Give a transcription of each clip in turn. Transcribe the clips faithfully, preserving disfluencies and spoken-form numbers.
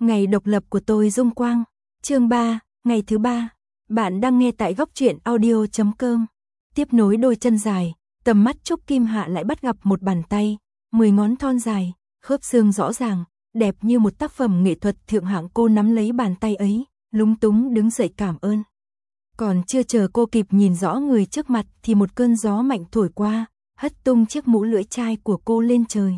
Ngày độc lập của tôi Dung Quang, chương ba, ngày thứ ba. Bạn đang nghe tại góc truyện audio chấm com. Tiếp nối đôi chân dài, tầm mắt Trúc Kim Hạ lại bắt gặp một bàn tay, mười ngón thon dài, khớp xương rõ ràng, đẹp như một tác phẩm nghệ thuật thượng hạng. Cô nắm lấy bàn tay ấy, lúng túng đứng dậy cảm ơn. Còn chưa chờ cô kịp nhìn rõ người trước mặt thì một cơn gió mạnh thổi qua, hất tung chiếc mũ lưỡi chai của cô lên trời.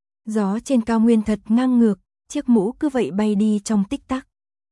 Gió trên cao nguyên thật ngang ngược, chiếc mũ cứ vậy bay đi trong tích tắc.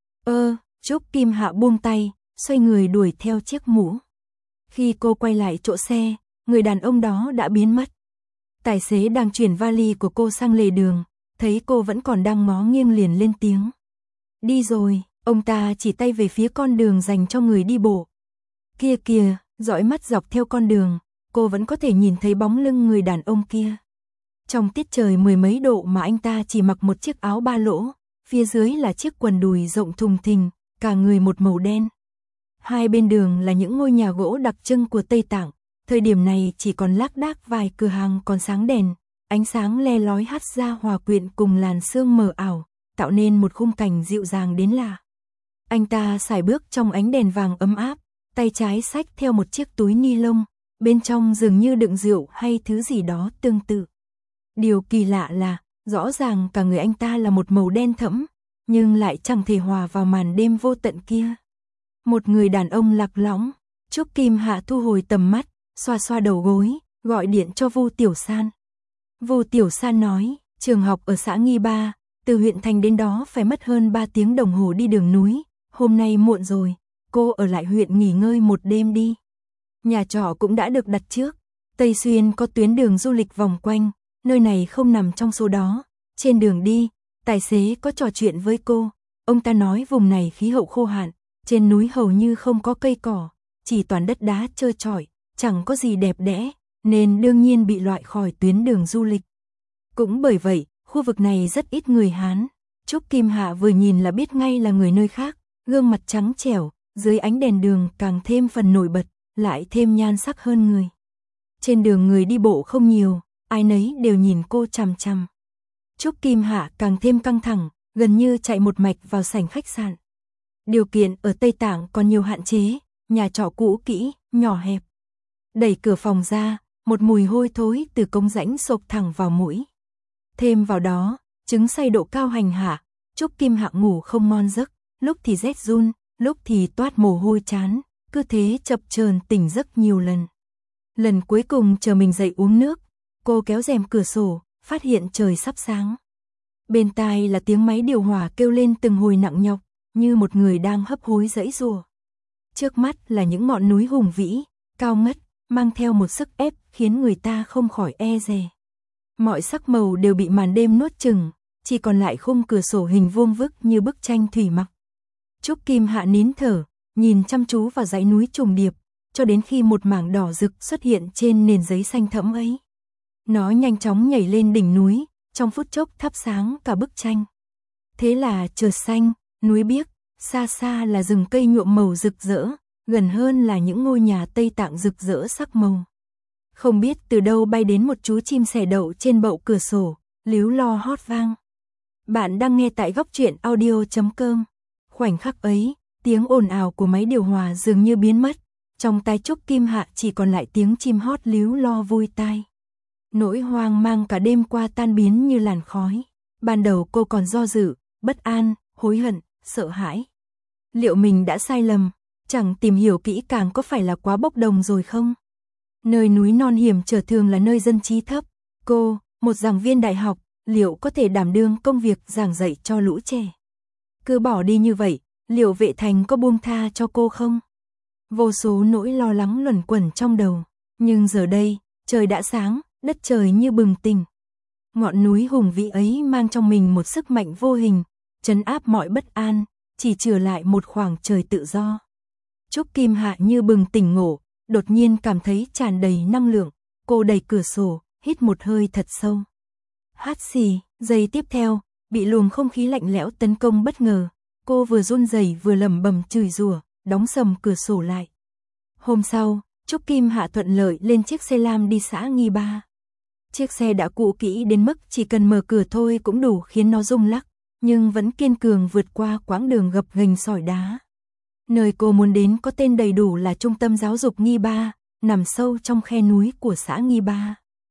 Ơ, Trúc Kim Hạ buông tay, xoay người đuổi theo chiếc mũ. Khi cô quay lại chỗ xe, người đàn ông đó đã biến mất. Tài xế đang chuyển vali của cô sang lề đường, thấy cô vẫn còn đang ngó nghiêng liền lên tiếng. Đi rồi, ông ta chỉ tay về phía con đường dành cho người đi bộ. Kia kìa, dõi mắt dọc theo con đường, cô vẫn có thể nhìn thấy bóng lưng người đàn ông kia. Trong tiết trời mười mấy độ mà anh ta chỉ mặc một chiếc áo ba lỗ, phía dưới là chiếc quần đùi rộng thùng thình, cả người một màu đen. Hai bên đường là những ngôi nhà gỗ đặc trưng của Tây Tạng, thời điểm này chỉ còn lác đác vài cửa hàng còn sáng đèn, ánh sáng le lói hắt ra hòa quyện cùng làn sương mờ ảo, tạo nên một khung cảnh dịu dàng đến lạ. Anh ta sải bước trong ánh đèn vàng ấm áp, tay trái xách theo một chiếc túi ni lông, bên trong dường như đựng rượu hay thứ gì đó tương tự. Điều kỳ lạ là, rõ ràng cả người anh ta là một màu đen thẫm, nhưng lại chẳng thể hòa vào màn đêm vô tận kia. Một người đàn ông lạc lõng. Trúc Kim Hạ thu hồi tầm mắt, xoa xoa đầu gối, gọi điện cho Vu Tiểu San. Vu Tiểu San nói, trường học ở xã Nghi Ba, từ huyện thành đến đó phải mất hơn ba tiếng đồng hồ đi đường núi, hôm nay muộn rồi, cô ở lại huyện nghỉ ngơi một đêm đi. Nhà trọ cũng đã được đặt trước, Tây Xuyên có tuyến đường du lịch vòng quanh, nơi này không nằm trong số đó. Trên đường đi, tài xế có trò chuyện với cô, ông ta nói vùng này khí hậu khô hạn, trên núi hầu như không có cây cỏ, chỉ toàn đất đá trơ trọi, chẳng có gì đẹp đẽ, nên đương nhiên bị loại khỏi tuyến đường du lịch. Cũng bởi vậy, khu vực này rất ít người Hán. Trúc Kim Hạ vừa nhìn là biết ngay là người nơi khác, gương mặt trắng trẻo, dưới ánh đèn đường càng thêm phần nổi bật, lại thêm nhan sắc hơn người. Trên đường người đi bộ không nhiều, ai nấy đều nhìn cô chằm chằm. Trúc Kim Hạ càng thêm căng thẳng, gần như chạy một mạch vào sảnh khách sạn. Điều kiện ở Tây Tạng còn nhiều hạn chế, nhà trọ cũ kỹ, nhỏ hẹp. Đẩy cửa phòng ra, một mùi hôi thối từ cống rãnh xộc thẳng vào mũi. Thêm vào đó, chứng say độ cao hành hạ, Trúc Kim Hạ ngủ không ngon giấc, lúc thì rét run, lúc thì toát mồ hôi chán, cứ thế chập chờn tỉnh giấc nhiều lần. Lần cuối cùng chờ mình dậy uống nước, cô kéo rèm cửa sổ, phát hiện trời sắp sáng. Bên tai là tiếng máy điều hòa kêu lên từng hồi nặng nhọc, như một người đang hấp hối giãy giụa. Trước mắt là những ngọn núi hùng vĩ, cao ngất, mang theo một sức ép khiến người ta không khỏi e dè. Mọi sắc màu đều bị màn đêm nuốt chửng, chỉ còn lại khung cửa sổ hình vuông vức như bức tranh thủy mặc. Trúc Kim Hạ nín thở, nhìn chăm chú vào dãy núi trùng điệp, cho đến khi một mảng đỏ rực xuất hiện trên nền giấy xanh thẫm ấy. Nó nhanh chóng nhảy lên đỉnh núi, trong phút chốc thắp sáng cả bức tranh. Thế là trời xanh, núi biếc, xa xa là rừng cây nhuộm màu rực rỡ, gần hơn là những ngôi nhà Tây Tạng rực rỡ sắc màu. Không biết từ đâu bay đến một chú chim sẻ đậu trên bậu cửa sổ, líu lo hót vang. Bạn đang nghe tại góc truyện audio chấm com. Khoảnh khắc ấy, tiếng ồn ào của máy điều hòa dường như biến mất, trong tai Trúc Kim Hạ chỉ còn lại tiếng chim hót líu lo vui tai. Nỗi hoang mang cả đêm qua tan biến như làn khói. Ban đầu cô còn do dự, bất an, hối hận, sợ hãi. Liệu mình đã sai lầm, chẳng tìm hiểu kỹ càng có phải là quá bốc đồng rồi không? Nơi núi non hiểm trở thường là nơi dân trí thấp. Cô, một giảng viên đại học, liệu có thể đảm đương công việc giảng dạy cho lũ trẻ? Cứ bỏ đi như vậy, liệu vệ thành có buông tha cho cô không? Vô số nỗi lo lắng luẩn quẩn trong đầu. Nhưng giờ đây, trời đã sáng, đất trời như bừng tỉnh. Ngọn núi hùng vĩ ấy mang trong mình một sức mạnh vô hình, trấn áp mọi bất an, chỉ trừ lại một khoảng trời tự do. Trúc Kim Hạ như bừng tỉnh ngộ, đột nhiên cảm thấy tràn đầy năng lượng, cô đẩy cửa sổ, hít một hơi thật sâu. Hát xì, giây tiếp theo, bị luồng không khí lạnh lẽo tấn công bất ngờ, cô vừa run rẩy vừa lẩm bẩm chửi rủa, đóng sầm cửa sổ lại. Hôm sau, Trúc Kim Hạ thuận lợi lên chiếc xe lam đi xã Nghi Ba. Chiếc xe đã cũ kỹ đến mức chỉ cần mở cửa thôi cũng đủ khiến nó rung lắc, nhưng vẫn kiên cường vượt qua quãng đường gập ghềnh sỏi đá. Nơi cô muốn đến có tên đầy đủ là Trung tâm Giáo dục Nghi Ba, nằm sâu trong khe núi của xã Nghi Ba.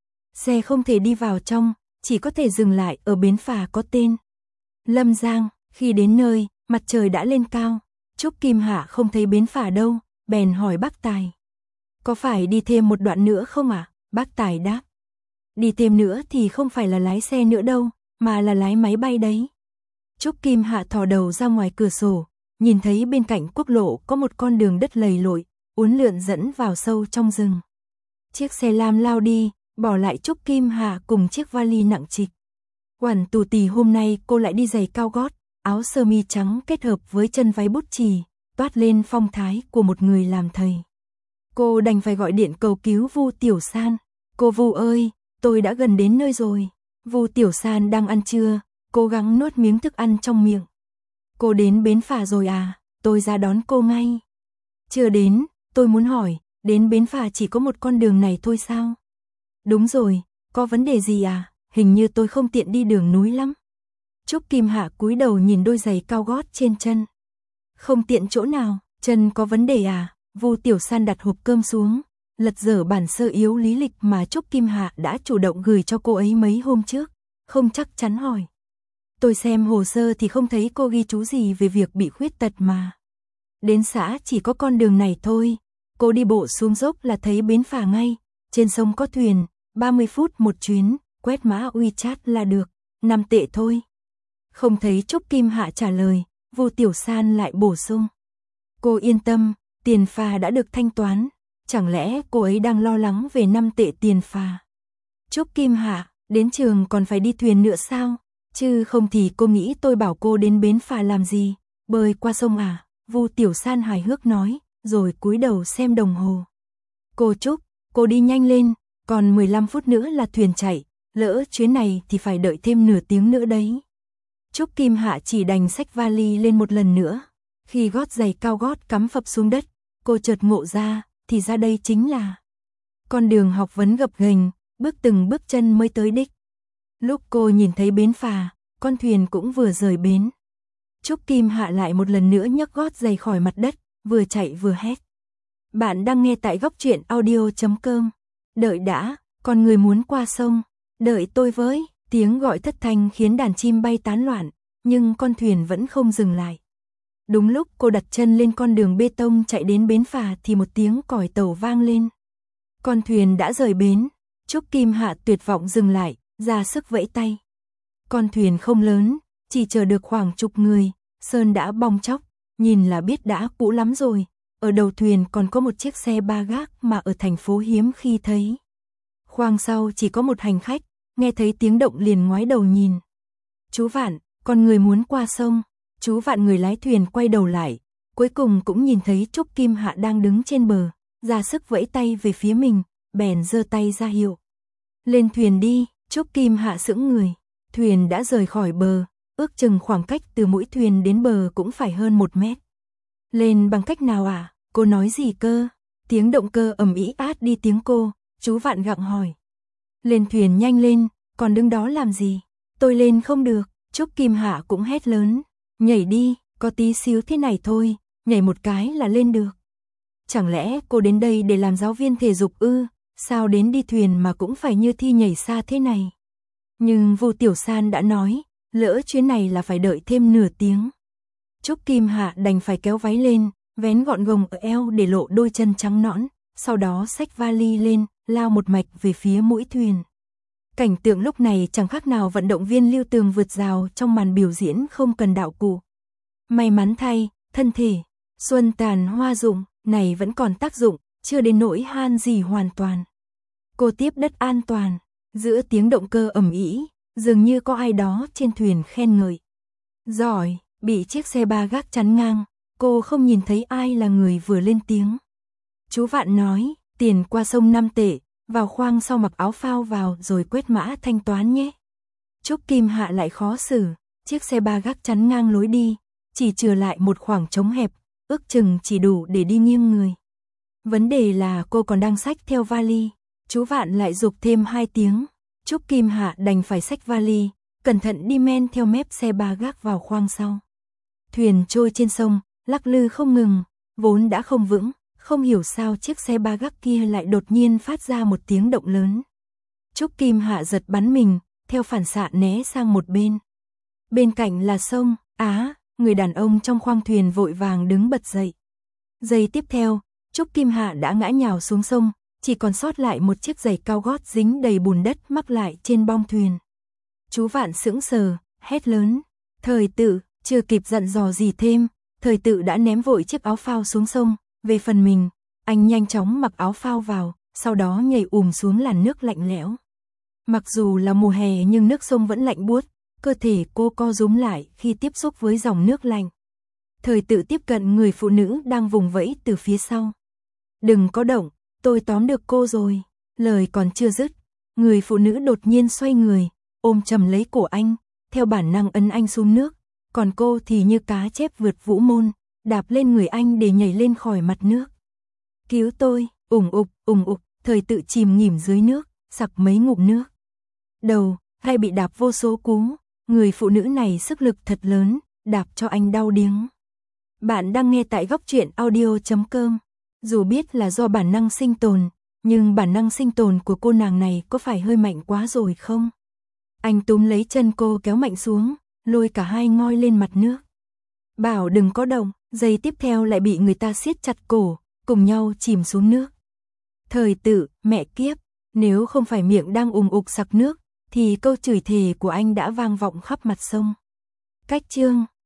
Xe không thể đi vào trong, chỉ có thể dừng lại ở bến phà có tên Lâm Giang. Khi đến nơi, mặt trời đã lên cao, Trúc Kim Hạ không thấy bến phà đâu, bèn hỏi bác Tài. Có phải đi thêm một đoạn nữa không ạ? À? Bác Tài đáp. Đi thêm nữa thì không phải là lái xe nữa đâu, mà là lái máy bay đấy. Trúc Kim Hạ thò đầu ra ngoài cửa sổ, nhìn thấy bên cạnh quốc lộ có một con đường đất lầy lội, uốn lượn dẫn vào sâu trong rừng. Chiếc xe lam lao đi, bỏ lại Trúc Kim Hạ cùng chiếc vali nặng trịch. Quản tù tì hôm nay cô lại đi giày cao gót, áo sơ mi trắng kết hợp với chân váy bút chì, toát lên phong thái của một người làm thầy. Cô đành phải gọi điện cầu cứu Vu Tiểu San. Cô Vu ơi, tôi đã gần đến nơi rồi. Vu Tiểu San đang ăn trưa, cố gắng nuốt miếng thức ăn trong miệng. Cô đến bến phà rồi à? Tôi ra đón cô ngay. Chưa đến, tôi muốn hỏi, đến bến phà chỉ có một con đường này thôi sao? Đúng rồi, có vấn đề gì à? Hình như tôi không tiện đi đường núi lắm. Trúc Kim Hạ cúi đầu nhìn đôi giày cao gót trên chân. Không tiện chỗ nào, chân có vấn đề à? Vu Tiểu San đặt hộp cơm xuống, lật dở bản sơ yếu lý lịch mà Trúc Kim Hạ đã chủ động gửi cho cô ấy mấy hôm trước, không chắc chắn hỏi. Tôi xem hồ sơ thì không thấy cô ghi chú gì về việc bị khuyết tật mà. Đến xã chỉ có con đường này thôi, cô đi bộ xuống dốc là thấy bến phà ngay, trên sông có thuyền, ba mươi phút một chuyến, quét mã WeChat là được, năm tệ thôi. Không thấy Trúc Kim Hạ trả lời, Vu Tiểu San lại bổ sung. Cô yên tâm, tiền phà đã được thanh toán, chẳng lẽ cô ấy đang lo lắng về năm tệ tiền phà? Trúc Kim Hạ, đến trường còn phải đi thuyền nữa sao? Chứ không thì cô nghĩ tôi bảo cô đến bến phà làm gì? Bơi qua sông à? Vu Tiểu San hài hước nói, rồi cúi đầu xem đồng hồ. Cô Trúc, cô đi nhanh lên, còn mười lăm phút nữa là thuyền chạy, lỡ chuyến này thì phải đợi thêm nửa tiếng nữa đấy. Trúc Kim Hạ chỉ đành xách vali lên một lần nữa. Khi gót giày cao gót cắm phập xuống đất, cô chợt ngộ ra, thì ra đây chính là con đường học vấn gập ghềnh, bước từng bước chân mới tới đích. Lúc cô nhìn thấy bến phà, con thuyền cũng vừa rời bến. Trúc Kim Hạ lại một lần nữa nhấc gót giày khỏi mặt đất, vừa chạy vừa hét. Bạn đang nghe tại góc truyện audio chấm com. Đợi đã, con người muốn qua sông, đợi tôi với. Tiếng gọi thất thanh khiến đàn chim bay tán loạn, nhưng con thuyền vẫn không dừng lại. Đúng lúc cô đặt chân lên con đường bê tông chạy đến bến phà thì một tiếng còi tàu vang lên. Con thuyền đã rời bến, Trúc Kim Hạ tuyệt vọng dừng lại, ra sức vẫy tay. Con thuyền không lớn, chỉ chở được khoảng chục người, sơn đã bong tróc, nhìn là biết đã cũ lắm rồi. Ở đầu thuyền còn có một chiếc xe ba gác mà ở thành phố hiếm khi thấy. Khoang sau chỉ có một hành khách, nghe thấy tiếng động liền ngoái đầu nhìn. Chú Vạn, con người muốn qua sông. Chú Vạn người lái thuyền quay đầu lại, cuối cùng cũng nhìn thấy Trúc Kim Hạ đang đứng trên bờ, ra sức vẫy tay về phía mình, bèn giơ tay ra hiệu. Lên thuyền đi. Trúc Kim Hạ sững người, thuyền đã rời khỏi bờ, ước chừng khoảng cách từ mũi thuyền đến bờ cũng phải hơn một mét. Lên bằng cách nào à? Cô nói gì cơ? Tiếng động cơ ầm ĩ át đi tiếng cô, chú Vạn gặng hỏi. Lên thuyền nhanh lên, còn đứng đó làm gì? Tôi lên không được. Trúc Kim Hạ cũng hét lớn. Nhảy đi, có tí xíu thế này thôi, nhảy một cái là lên được. Chẳng lẽ cô đến đây để làm giáo viên thể dục ư? Sao đến đi thuyền mà cũng phải như thi nhảy xa thế này? Nhưng Vu Tiểu San đã nói, lỡ chuyến này là phải đợi thêm nửa tiếng. Trúc Kim Hạ đành phải kéo váy lên, vén gọn gồng ở eo để lộ đôi chân trắng nõn, sau đó xách vali lên, lao một mạch về phía mũi thuyền. Cảnh tượng lúc này chẳng khác nào vận động viên Lưu Tường vượt rào trong màn biểu diễn không cần đạo cụ. May mắn thay, thân thể, xuân tàn hoa rụng, này vẫn còn tác dụng, chưa đến nỗi han gì hoàn toàn. Cô tiếp đất an toàn, giữa tiếng động cơ ầm ĩ, dường như có ai đó trên thuyền khen ngợi. Giỏi, bị chiếc xe ba gác chắn ngang, cô không nhìn thấy ai là người vừa lên tiếng. Chú Vạn nói, tiền qua sông năm tệ, vào khoang sau mặc áo phao vào rồi quét mã thanh toán nhé. Trúc Kim Hạ lại khó xử, chiếc xe ba gác chắn ngang lối đi, chỉ chừa lại một khoảng trống hẹp, ước chừng chỉ đủ để đi nghiêng người. Vấn đề là cô còn đang xách theo vali, chú Vạn lại giục thêm hai tiếng, Trúc Kim Hạ đành phải xách vali, cẩn thận đi men theo mép xe ba gác vào khoang sau. Thuyền trôi trên sông, lắc lư không ngừng, vốn đã không vững, không hiểu sao chiếc xe ba gác kia lại đột nhiên phát ra một tiếng động lớn. Trúc Kim Hạ giật bắn mình, theo phản xạ né sang một bên. Bên cạnh là sông, á, người đàn ông trong khoang thuyền vội vàng đứng bật dậy. Giây tiếp theo, Trúc Kim Hạ đã ngã nhào xuống sông, chỉ còn sót lại một chiếc giày cao gót dính đầy bùn đất mắc lại trên bong thuyền. Chú Vạn sững sờ, hét lớn. Thời Tự, chưa kịp dặn dò gì thêm, Thời Tự đã ném vội chiếc áo phao xuống sông. Về phần mình, anh nhanh chóng mặc áo phao vào, sau đó nhảy ùm xuống làn nước lạnh lẽo. Mặc dù là mùa hè nhưng nước sông vẫn lạnh buốt, cơ thể cô co rúm lại khi tiếp xúc với dòng nước lạnh. Thời Tự tiếp cận người phụ nữ đang vùng vẫy từ phía sau. Đừng có động, tôi tóm được cô rồi. Lời còn chưa dứt, người phụ nữ đột nhiên xoay người, ôm chầm lấy cổ anh, theo bản năng ấn anh xuống nước, còn cô thì như cá chép vượt vũ môn, đạp lên người anh để nhảy lên khỏi mặt nước. Cứu tôi, ủng ục, ủng ục, Thời Tự chìm nghỉm dưới nước, sặc mấy ngụm nước. Đầu, hay bị đạp vô số cú, người phụ nữ này sức lực thật lớn, đạp cho anh đau điếng. Bạn đang nghe tại góc truyện audio chấm com. Dù biết là do bản năng sinh tồn, nhưng bản năng sinh tồn của cô nàng này có phải hơi mạnh quá rồi không? Anh túm lấy chân cô kéo mạnh xuống, lôi cả hai ngoi lên mặt nước. Bảo đừng có động, giây tiếp theo lại bị người ta siết chặt cổ, cùng nhau chìm xuống nước. Thời Tự, mẹ kiếp, nếu không phải miệng đang ùng ục sặc nước, thì câu chửi thề của anh đã vang vọng khắp mặt sông. Cách chương